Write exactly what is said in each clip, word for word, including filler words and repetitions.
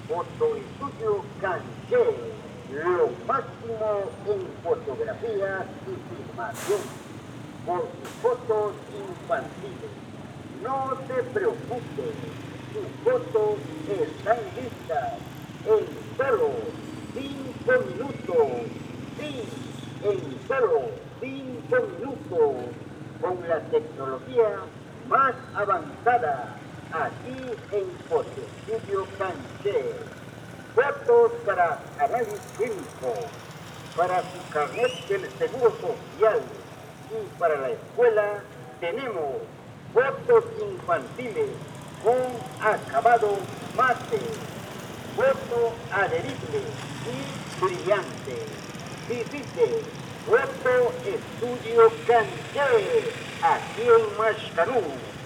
Fotoestudio Canché, lo máximo en fotografía y filmación, por sus fotos infantiles. No se preocupe, sus fotos están listas en solo cinco minutos. Sí, en solo cinco minutos, con la tecnología más avanzada, aquí en Fotoestudio Canché. Fotos para análisis clínico, para su carnet del Seguro Social y para la escuela tenemos fotos infantiles con acabado mate, foto adherible y brillante. Visite Foto Estudio Canché, aquí en Mashcanú.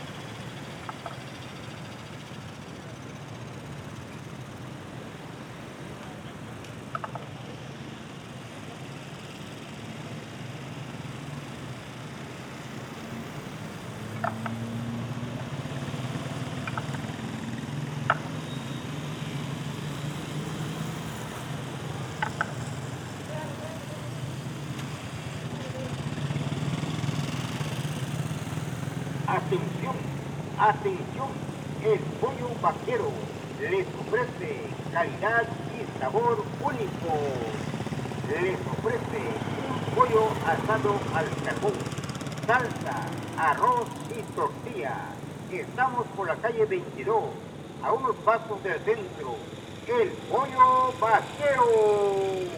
Atención, atención, el pollo vaquero les ofrece calidad y sabor único. Les ofrece un pollo asado al carbón, salsa, arroz y tortilla. Estamos por la calle veintidós, a unos pasos del centro. El pollo vaquero.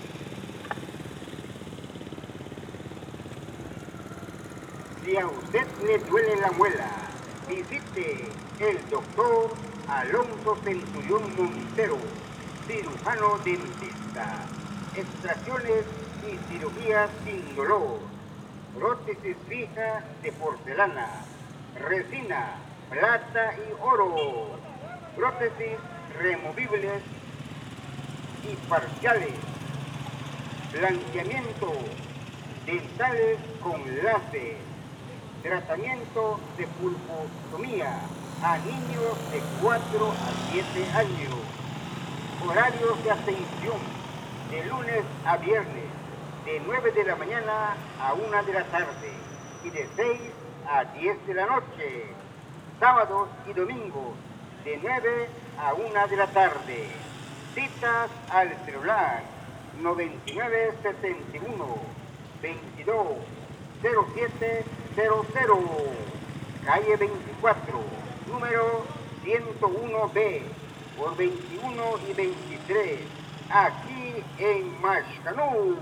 Si a usted le duele la muela, visite el doctor Alonso Centurión Montero, cirujano dentista. Extracciones y cirugías sin dolor. Prótesis fija de porcelana, resina, plata y oro. Prótesis removibles y parciales. Blanqueamiento dentales con láser. Tratamiento de pulpostomía a niños de cuatro a siete años. Horarios de atención de lunes a viernes, de nueve de la mañana a una de la tarde y de seis a diez de la noche. Sábados y domingos, de nueve a una de la tarde. Citas al celular noventa y nueve setenta y uno veintidós cero siete cero cero, calle veinticuatro, número ciento uno B, por veintiuno y veintitrés, aquí en Mashcanú.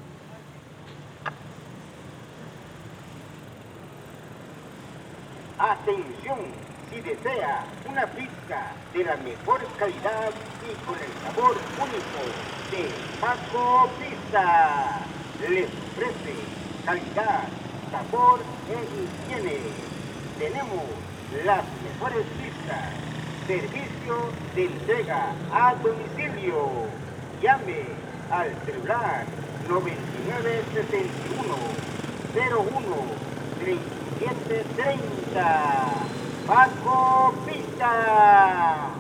Atención, si desea una pizza de la mejor calidad y con el sabor único de Paco Pizza, les ofrece calidad, sabor e higiene. Tenemos las mejores pizzas, servicio de entrega a domicilio. Llame al celular noventa y nueve setenta y uno cero uno treinta y siete treinta. Paco Pizza.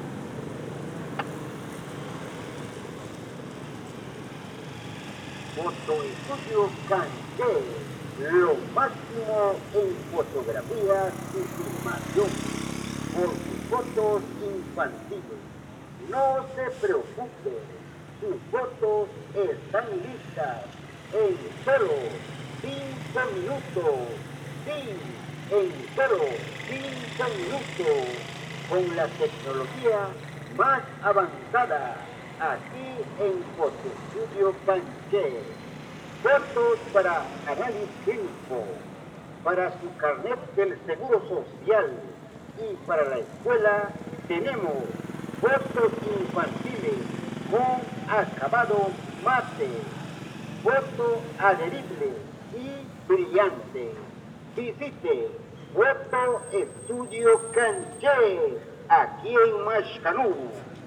Fotoestudio Canché, lo máximo en fotografía y filmación, por sus fotos infantiles. No se preocupe, sus fotos están listas en solo cinco minutos. Sí, en solo cinco minutos, con la tecnología más avanzada, aquí en Fotoestudio Canché. Fotos para análisis clínico, para su carnet del Seguro Social y para la escuela tenemos fotos infantiles con acabado mate, foto adherible y brillante. Visite Foto Estudio Canché, aquí en Mashcanú.